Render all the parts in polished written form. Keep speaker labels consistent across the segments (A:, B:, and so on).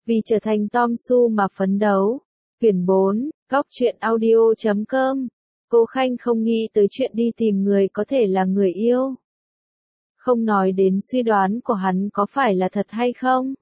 A: Vì trở thành Tom Su mà phấn đấu. Quyển 4, Góc truyện audio.com. Cố Khanh không nghĩ tới chuyện đi tìm người có thể là người yêu. Không nói đến suy đoán của hắn có phải là thật hay không.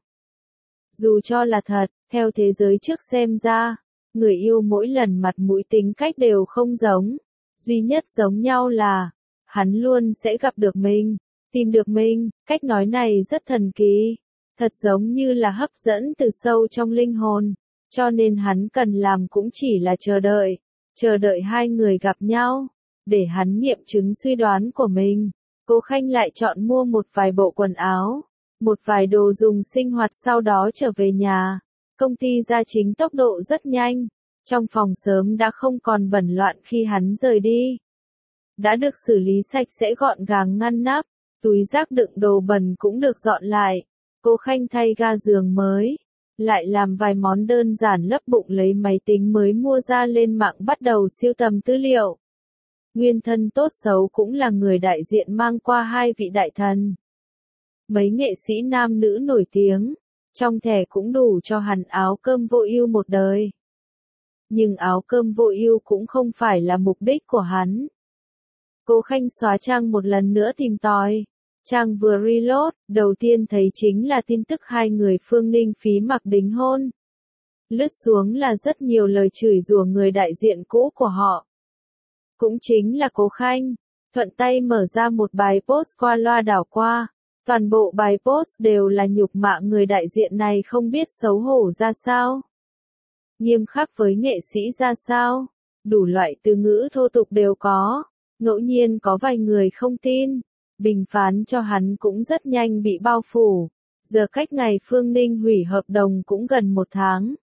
A: Dù cho là thật, theo thế giới trước xem ra, người yêu mỗi lần mặt mũi tính cách đều không giống. Duy nhất giống nhau là, hắn luôn sẽ gặp được mình, tìm được mình. Cách nói này rất thần kỳ, thật giống như là hấp dẫn từ sâu trong linh hồn. Cho nên hắn cần làm cũng chỉ là chờ đợi hai người gặp nhau, để hắn nghiệm chứng suy đoán của mình. Cố Khanh lại chọn mua một vài bộ quần áo, một vài đồ dùng sinh hoạt sau đó trở về nhà. Công ty gia chính tốc độ rất nhanh, trong phòng sớm đã không còn bẩn loạn khi hắn rời đi. Đã được xử lý sạch sẽ gọn gàng ngăn nắp, túi rác đựng đồ bẩn cũng được dọn lại. Cố Khanh thay ga giường mới, lại làm vài món đơn giản lấp bụng lấy máy tính mới mua ra lên mạng bắt đầu siêu tầm tư liệu. Nguyên thân tốt xấu cũng là người đại diện mang qua hai vị đại thần. Mấy nghệ sĩ nam nữ nổi tiếng, trong thẻ cũng đủ cho hắn áo cơm vô ưu một đời. Nhưng áo cơm vô ưu cũng không phải là mục đích của hắn. Cố Khanh xóa trang một lần nữa tìm tòi. Trang vừa reload, đầu tiên thấy chính là tin tức hai người Phương Ninh Phí Mặc đính hôn. Lướt xuống là rất nhiều lời chửi rủa người đại diện cũ của họ. Cũng chính là Cố Khanh, thuận tay mở ra một bài post qua loa đảo qua. Toàn bộ bài post đều là nhục mạ người đại diện này không biết xấu hổ ra sao. Nghiêm khắc với nghệ sĩ ra sao, đủ loại từ ngữ thô tục đều có, ngẫu nhiên có vài người không tin. Bình phán cho hắn cũng rất nhanh bị bao phủ. Giờ cách ngày Phương Ninh hủy hợp đồng cũng gần 1 tháng.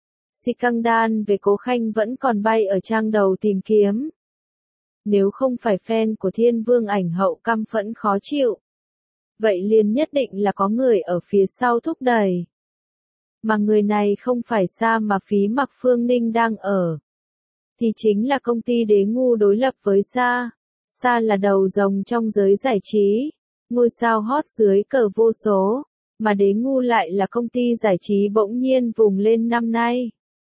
A: Scandal về Cố Khanh vẫn còn bay ở trang đầu tìm kiếm. Nếu không phải fan của Thiên Vương ảnh hậu căm phẫn khó chịu, vậy liền nhất định là có người ở phía sau thúc đẩy. Mà người này không phải Sa mà Phí Mặc Phương Ninh đang ở, thì chính là công ty Đế Ngu đối lập với Sa. Sa là đầu rồng trong giới giải trí, ngôi sao hot dưới cờ vô số, mà Đế Ngu lại là công ty giải trí bỗng nhiên vùng lên năm nay.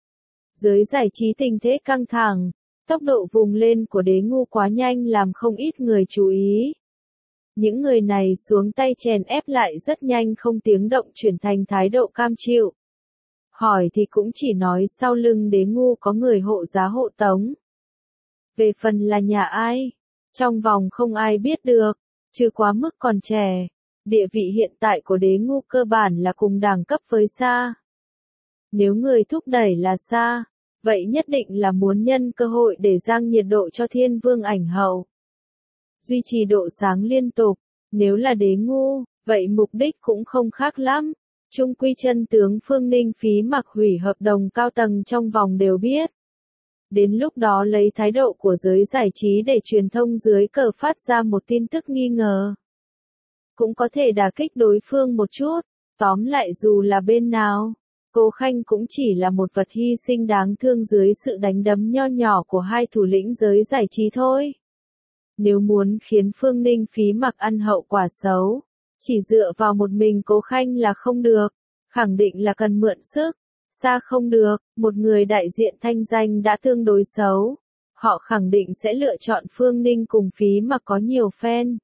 A: Giới giải trí tình thế căng thẳng, tốc độ vùng lên của Đế Ngu quá nhanh làm không ít người chú ý. Những người này xuống tay chèn ép lại rất nhanh không tiếng động chuyển thành thái độ cam chịu. Hỏi thì cũng chỉ nói sau lưng Đế Ngu có người hộ giá hộ tống. Về phần là nhà ai? Trong vòng không ai biết được, trừ quá mức còn trẻ. Địa vị hiện tại của Đế Ngu cơ bản là cùng đẳng cấp với Sa. Nếu người thúc đẩy là Sa, vậy nhất định là muốn nhân cơ hội để giang nhiệt độ cho Thiên Vương ảnh hậu. Duy trì độ sáng liên tục, nếu là Đế Ngu, vậy mục đích cũng không khác lắm. Trung quy chân tướng Phương Ninh Phí Mặc hủy hợp đồng cao tầng trong vòng đều biết. Đến lúc đó lấy thái độ của giới giải trí để truyền thông dưới cờ phát ra một tin tức nghi ngờ. Cũng có thể đả kích đối phương một chút. Tóm lại dù là bên nào, Cố Khanh cũng chỉ là một vật hy sinh đáng thương dưới sự đánh đấm nho nhỏ của hai thủ lĩnh giới giải trí thôi. Nếu muốn khiến Phương Ninh Phí Mặc ăn hậu quả xấu, chỉ dựa vào một mình Cố Khanh là không được, khẳng định là cần mượn sức. Sa không được, một người đại diện thanh danh đã tương đối xấu. Họ khẳng định sẽ lựa chọn Phương Ninh cùng Phí Mặc có nhiều fan.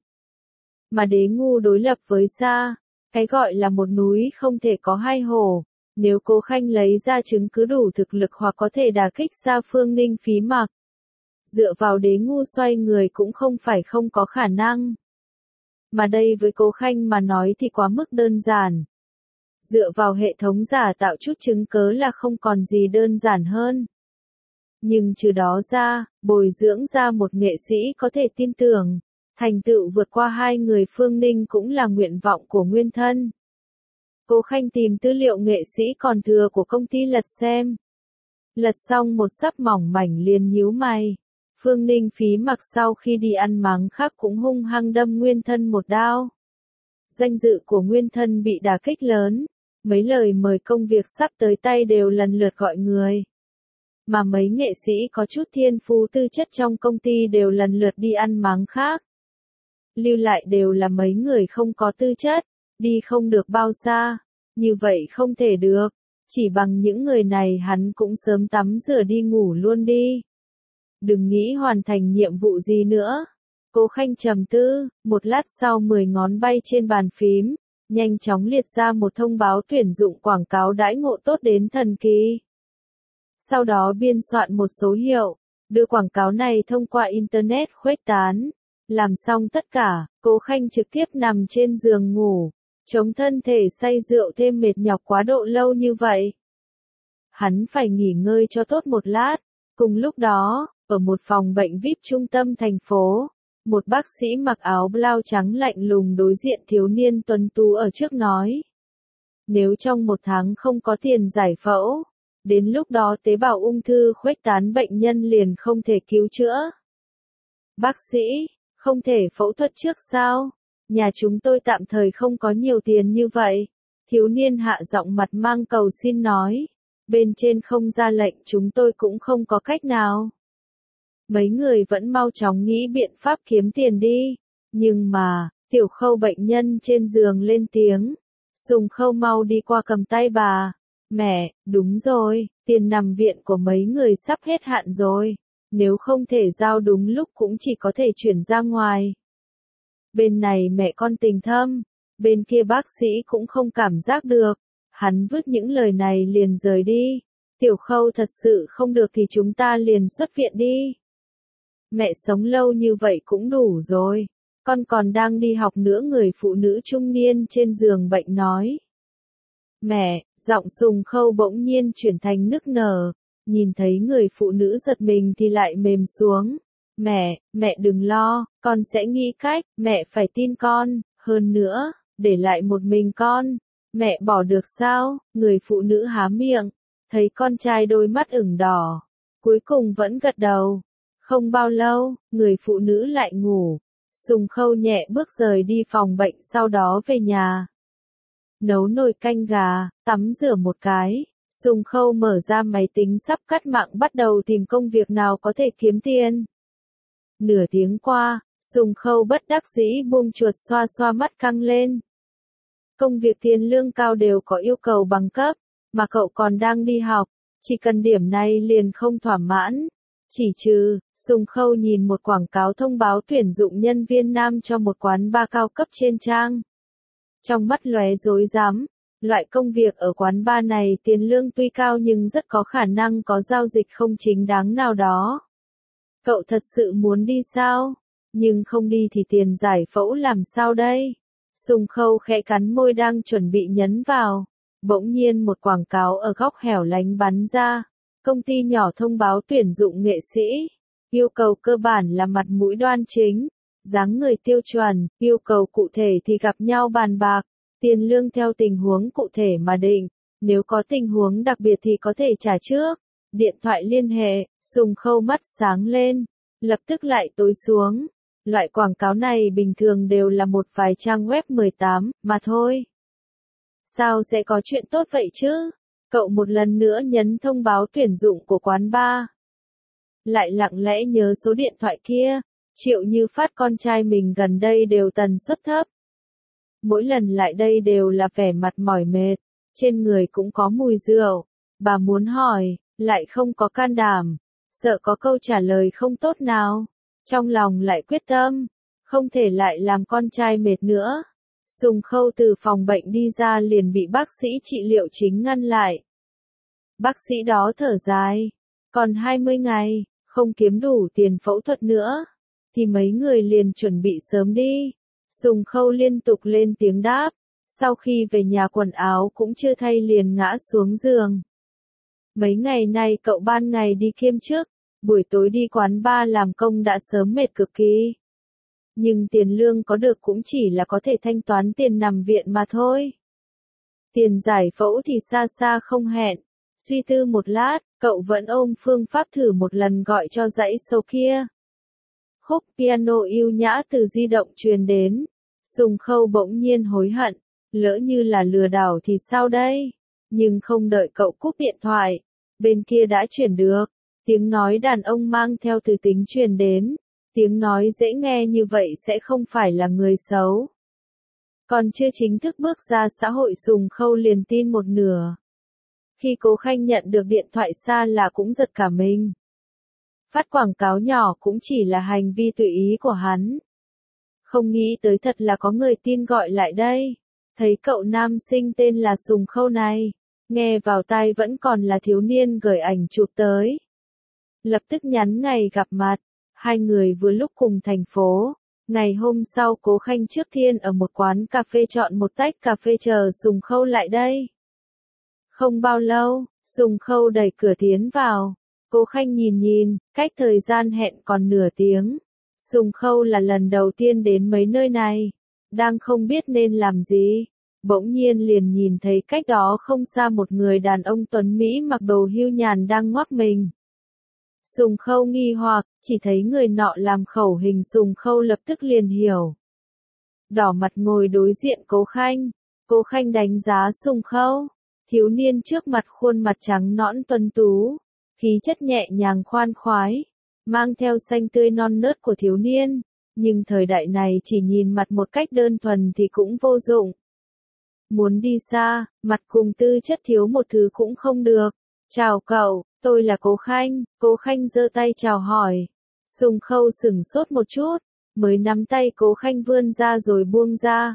A: Mà Đế Ngu đối lập với Sa, cái gọi là một núi không thể có hai hổ. Nếu Cố Khanh lấy ra chứng cứ đủ thực lực hoặc có thể đả kích Sa Phương Ninh Phí Mặc, dựa vào Đế Ngu xoay người cũng không phải không có khả năng. Mà đây với Cố Khanh mà nói thì quá mức đơn giản. Dựa vào hệ thống giả tạo chút chứng cớ là không còn gì đơn giản hơn. Nhưng trừ đó ra, bồi dưỡng ra một nghệ sĩ có thể tin tưởng, thành tựu vượt qua hai người Phương Ninh cũng là nguyện vọng của nguyên thân. Cố Khanh tìm tư liệu nghệ sĩ còn thừa của công ty lật xem. Lật xong một sấp mỏng mảnh liền nhíu mày. Phương Ninh Phí Mặc sau khi đi ăn máng khác cũng hung hăng đâm nguyên thân một đao. Danh dự của nguyên thân bị đả kích lớn. Mấy lời mời công việc sắp tới tay đều lần lượt gọi người. Mà mấy nghệ sĩ có chút thiên phú tư chất trong công ty đều lần lượt đi ăn máng khác. Lưu lại đều là mấy người không có tư chất, đi không được bao xa. Như vậy không thể được. Chỉ bằng những người này hắn cũng sớm tắm rửa đi ngủ luôn đi. Đừng nghĩ hoàn thành nhiệm vụ gì nữa. Cố Khanh trầm tư, một lát sau 10 ngón bay trên bàn phím, nhanh chóng liệt ra một thông báo tuyển dụng quảng cáo đãi ngộ tốt đến thần kỳ. Sau đó biên soạn một số hiệu, đưa quảng cáo này thông qua Internet khuếch tán. Làm xong tất cả, Cố Khanh trực tiếp nằm trên giường ngủ, chống thân thể say rượu thêm mệt nhọc quá độ lâu như vậy. Hắn phải nghỉ ngơi cho tốt một lát. Cùng lúc đó, ở một phòng bệnh VIP trung tâm thành phố, một bác sĩ mặc áo blau trắng lạnh lùng đối diện thiếu niên tuấn tú ở trước nói. Nếu trong 1 tháng không có tiền giải phẫu, đến lúc đó tế bào ung thư khuếch tán bệnh nhân liền không thể cứu chữa. Bác sĩ, không thể phẫu thuật trước sao? Nhà chúng tôi tạm thời không có nhiều tiền như vậy. Thiếu niên hạ giọng mặt mang cầu xin nói. Bên trên không ra lệnh chúng tôi cũng không có cách nào. Mấy người vẫn mau chóng nghĩ biện pháp kiếm tiền đi. Nhưng mà, Tiểu Khâu bệnh nhân trên giường lên tiếng. Sùng Khâu mau đi qua cầm tay bà. Mẹ, đúng rồi, tiền nằm viện của mấy người sắp hết hạn rồi. Nếu không thể giao đúng lúc cũng chỉ có thể chuyển ra ngoài. Bên này mẹ con tình thâm, bên kia bác sĩ cũng không cảm giác được. Hắn vứt những lời này liền rời đi. Tiểu Khâu thật sự không được thì chúng ta liền xuất viện đi. Mẹ sống lâu như vậy cũng đủ rồi. Con còn đang đi học nữa, người phụ nữ trung niên trên giường bệnh nói. Mẹ, giọng Sùng Khâu bỗng nhiên chuyển thành nức nở. Nhìn thấy người phụ nữ giật mình thì lại mềm xuống. Mẹ đừng lo, con sẽ nghĩ cách, mẹ phải tin con, hơn nữa, để lại một mình con. Mẹ bỏ được sao? Người phụ nữ há miệng, thấy con trai đôi mắt ửng đỏ, cuối cùng vẫn gật đầu. Không bao lâu, người phụ nữ lại ngủ. Sùng Khâu nhẹ bước rời đi phòng bệnh, sau đó về nhà. Nấu nồi canh gà, tắm rửa một cái, Sùng Khâu mở ra máy tính sắp cắt mạng bắt đầu tìm công việc nào có thể kiếm tiền. Nửa tiếng qua, Sùng Khâu bất đắc dĩ buông chuột xoa xoa mắt căng lên. Công việc tiền lương cao đều có yêu cầu bằng cấp, mà cậu còn đang đi học, chỉ cần điểm này liền không thỏa mãn. Chỉ trừ, Sùng Khâu nhìn một quảng cáo thông báo tuyển dụng nhân viên nam cho một quán bar cao cấp trên trang. Trong mắt lóe rối rắm, loại công việc ở quán bar này tiền lương tuy cao nhưng rất có khả năng có giao dịch không chính đáng nào đó. Cậu thật sự muốn đi sao? Nhưng không đi thì tiền giải phẫu làm sao đây? Sùng Khâu khẽ cắn môi đang chuẩn bị nhấn vào. Bỗng nhiên một quảng cáo ở góc hẻo lánh bắn ra. Công ty nhỏ thông báo tuyển dụng nghệ sĩ. Yêu cầu cơ bản là mặt mũi đoan chính, dáng người tiêu chuẩn, yêu cầu cụ thể thì gặp nhau bàn bạc. Tiền lương theo tình huống cụ thể mà định. Nếu có tình huống đặc biệt thì có thể trả trước. Điện thoại liên hệ, Sùng Khâu mắt sáng lên, lập tức lại tối xuống. Loại quảng cáo này bình thường đều là một vài trang web 18, mà thôi. Sao sẽ có chuyện tốt vậy chứ? Cậu một lần nữa nhấn thông báo tuyển dụng của quán bar. Lại lặng lẽ nhớ số điện thoại kia. Triệu Như Phát con trai mình gần đây đều tần suất thấp. Mỗi lần lại đây đều là vẻ mặt mỏi mệt, trên người cũng có mùi rượu. Bà muốn hỏi, lại không có can đảm, sợ có câu trả lời không tốt nào. Trong lòng lại quyết tâm, không thể lại làm con trai mệt nữa. Sùng Khâu từ phòng bệnh đi ra liền bị bác sĩ trị liệu chính ngăn lại. Bác sĩ đó thở dài, còn 20 ngày, không kiếm đủ tiền phẫu thuật nữa, thì mấy người liền chuẩn bị sớm đi. Sùng Khâu liên tục lên tiếng đáp, sau khi về nhà quần áo cũng chưa thay liền ngã xuống giường. Mấy ngày nay cậu ban ngày đi kiêm chức, buổi tối đi quán bar làm công đã sớm mệt cực kỳ. Nhưng tiền lương có được cũng chỉ là có thể thanh toán tiền nằm viện mà thôi. Tiền giải phẫu thì xa xa không hẹn. Suy tư một lát, cậu vẫn ôm phương pháp thử một lần gọi cho dãy số kia. Khúc piano yêu nhã từ di động truyền đến. Sùng Khâu bỗng nhiên hối hận, lỡ như là lừa đảo thì sao đây? Nhưng không đợi cậu cúp điện thoại, bên kia đã chuyển được. Tiếng nói đàn ông mang theo từ tính truyền đến. Tiếng nói dễ nghe như vậy sẽ không phải là người xấu. Còn chưa chính thức bước ra xã hội, Sùng Khâu liền tin một nửa. Khi Cố Khanh nhận được điện thoại xa là cũng giật cả mình. Phát quảng cáo nhỏ cũng chỉ là hành vi tùy ý của hắn. Không nghĩ tới thật là có người tin gọi lại đây. Thấy cậu nam sinh tên là Sùng Khâu này, nghe vào tai vẫn còn là thiếu niên gửi ảnh chụp tới. Lập tức nhắn ngày gặp mặt, hai người vừa lúc cùng thành phố. Ngày hôm sau Cố Khanh trước tiên ở một quán cà phê chọn một tách cà phê chờ Sùng Khâu lại đây. Không bao lâu, Sùng Khâu đẩy cửa tiến vào. Cố Khanh nhìn, cách thời gian hẹn còn nửa tiếng. Sùng Khâu là lần đầu tiên đến mấy nơi này, đang không biết nên làm gì. Bỗng nhiên liền nhìn thấy cách đó không xa một người đàn ông tuấn Mỹ mặc đồ hưu nhàn đang ngoắc mình. Sùng Khâu nghi hoặc, chỉ thấy người nọ làm khẩu hình Sùng Khâu lập tức liền hiểu. Đỏ mặt ngồi đối diện Cố Khanh. Cố Khanh đánh giá Sùng Khâu. Thiếu niên trước mặt khuôn mặt trắng nõn tuấn tú, khí chất nhẹ nhàng khoan khoái, mang theo xanh tươi non nớt của thiếu niên, nhưng thời đại này chỉ nhìn mặt một cách đơn thuần thì cũng vô dụng. Muốn đi xa, mặt cùng tư chất thiếu một thứ cũng không được. Chào cậu, tôi là Cố Khanh. Cố Khanh giơ tay chào hỏi. Sùng Khâu sửng sốt một chút, mới nắm tay Cố Khanh vươn ra rồi buông ra.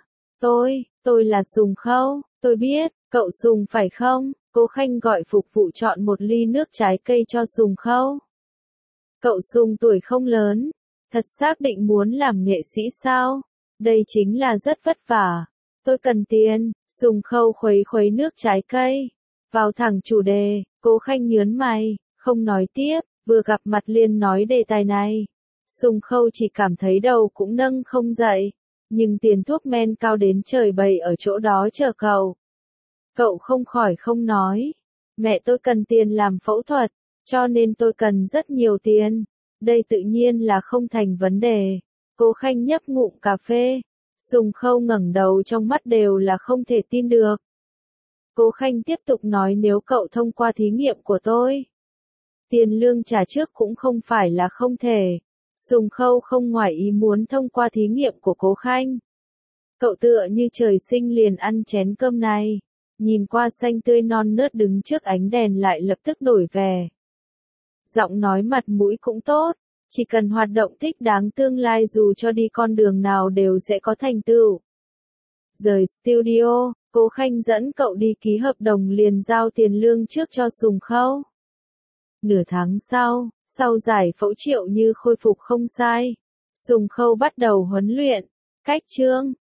A: Tôi là Sùng Khâu, tôi biết, cậu Sùng phải không? Cố Khanh gọi phục vụ chọn một ly nước trái cây cho Sùng Khâu. Cậu Sùng tuổi không lớn, thật xác định muốn làm nghệ sĩ sao? Đây chính là rất vất vả. Tôi cần tiền. Sùng Khâu khuấy nước trái cây. Vào thẳng chủ đề, Cố Khanh nhớn mày, không nói tiếp, vừa gặp mặt liền nói đề tài này. Sùng Khâu chỉ cảm thấy đầu cũng nâng không dậy, nhưng tiền thuốc men cao đến trời bày ở chỗ đó chờ cậu. Cậu không khỏi không nói, mẹ tôi cần tiền làm phẫu thuật, cho nên tôi cần rất nhiều tiền. Đây tự nhiên là không thành vấn đề. Cố Khanh nhấp ngụm cà phê. Sùng Khâu ngẩng đầu trong mắt đều là không thể tin được. Cố Khanh tiếp tục nói nếu cậu thông qua thí nghiệm của tôi, tiền lương trả trước cũng không phải là không thể. Sùng Khâu không ngoài ý muốn thông qua thí nghiệm của Cố Khanh. Cậu tựa như trời sinh liền ăn chén cơm này. Nhìn qua xanh tươi non nớt đứng trước ánh đèn lại lập tức đổi vẻ. Giọng nói mặt mũi cũng tốt, chỉ cần hoạt động thích đáng tương lai dù cho đi con đường nào đều sẽ có thành tựu. Rời studio, Cố Khanh dẫn cậu đi ký hợp đồng liền giao tiền lương trước cho Sùng Khâu. Nửa tháng sau giải phẫu Triệu Như khôi phục không sai, Sùng Khâu bắt đầu huấn luyện. Cách chương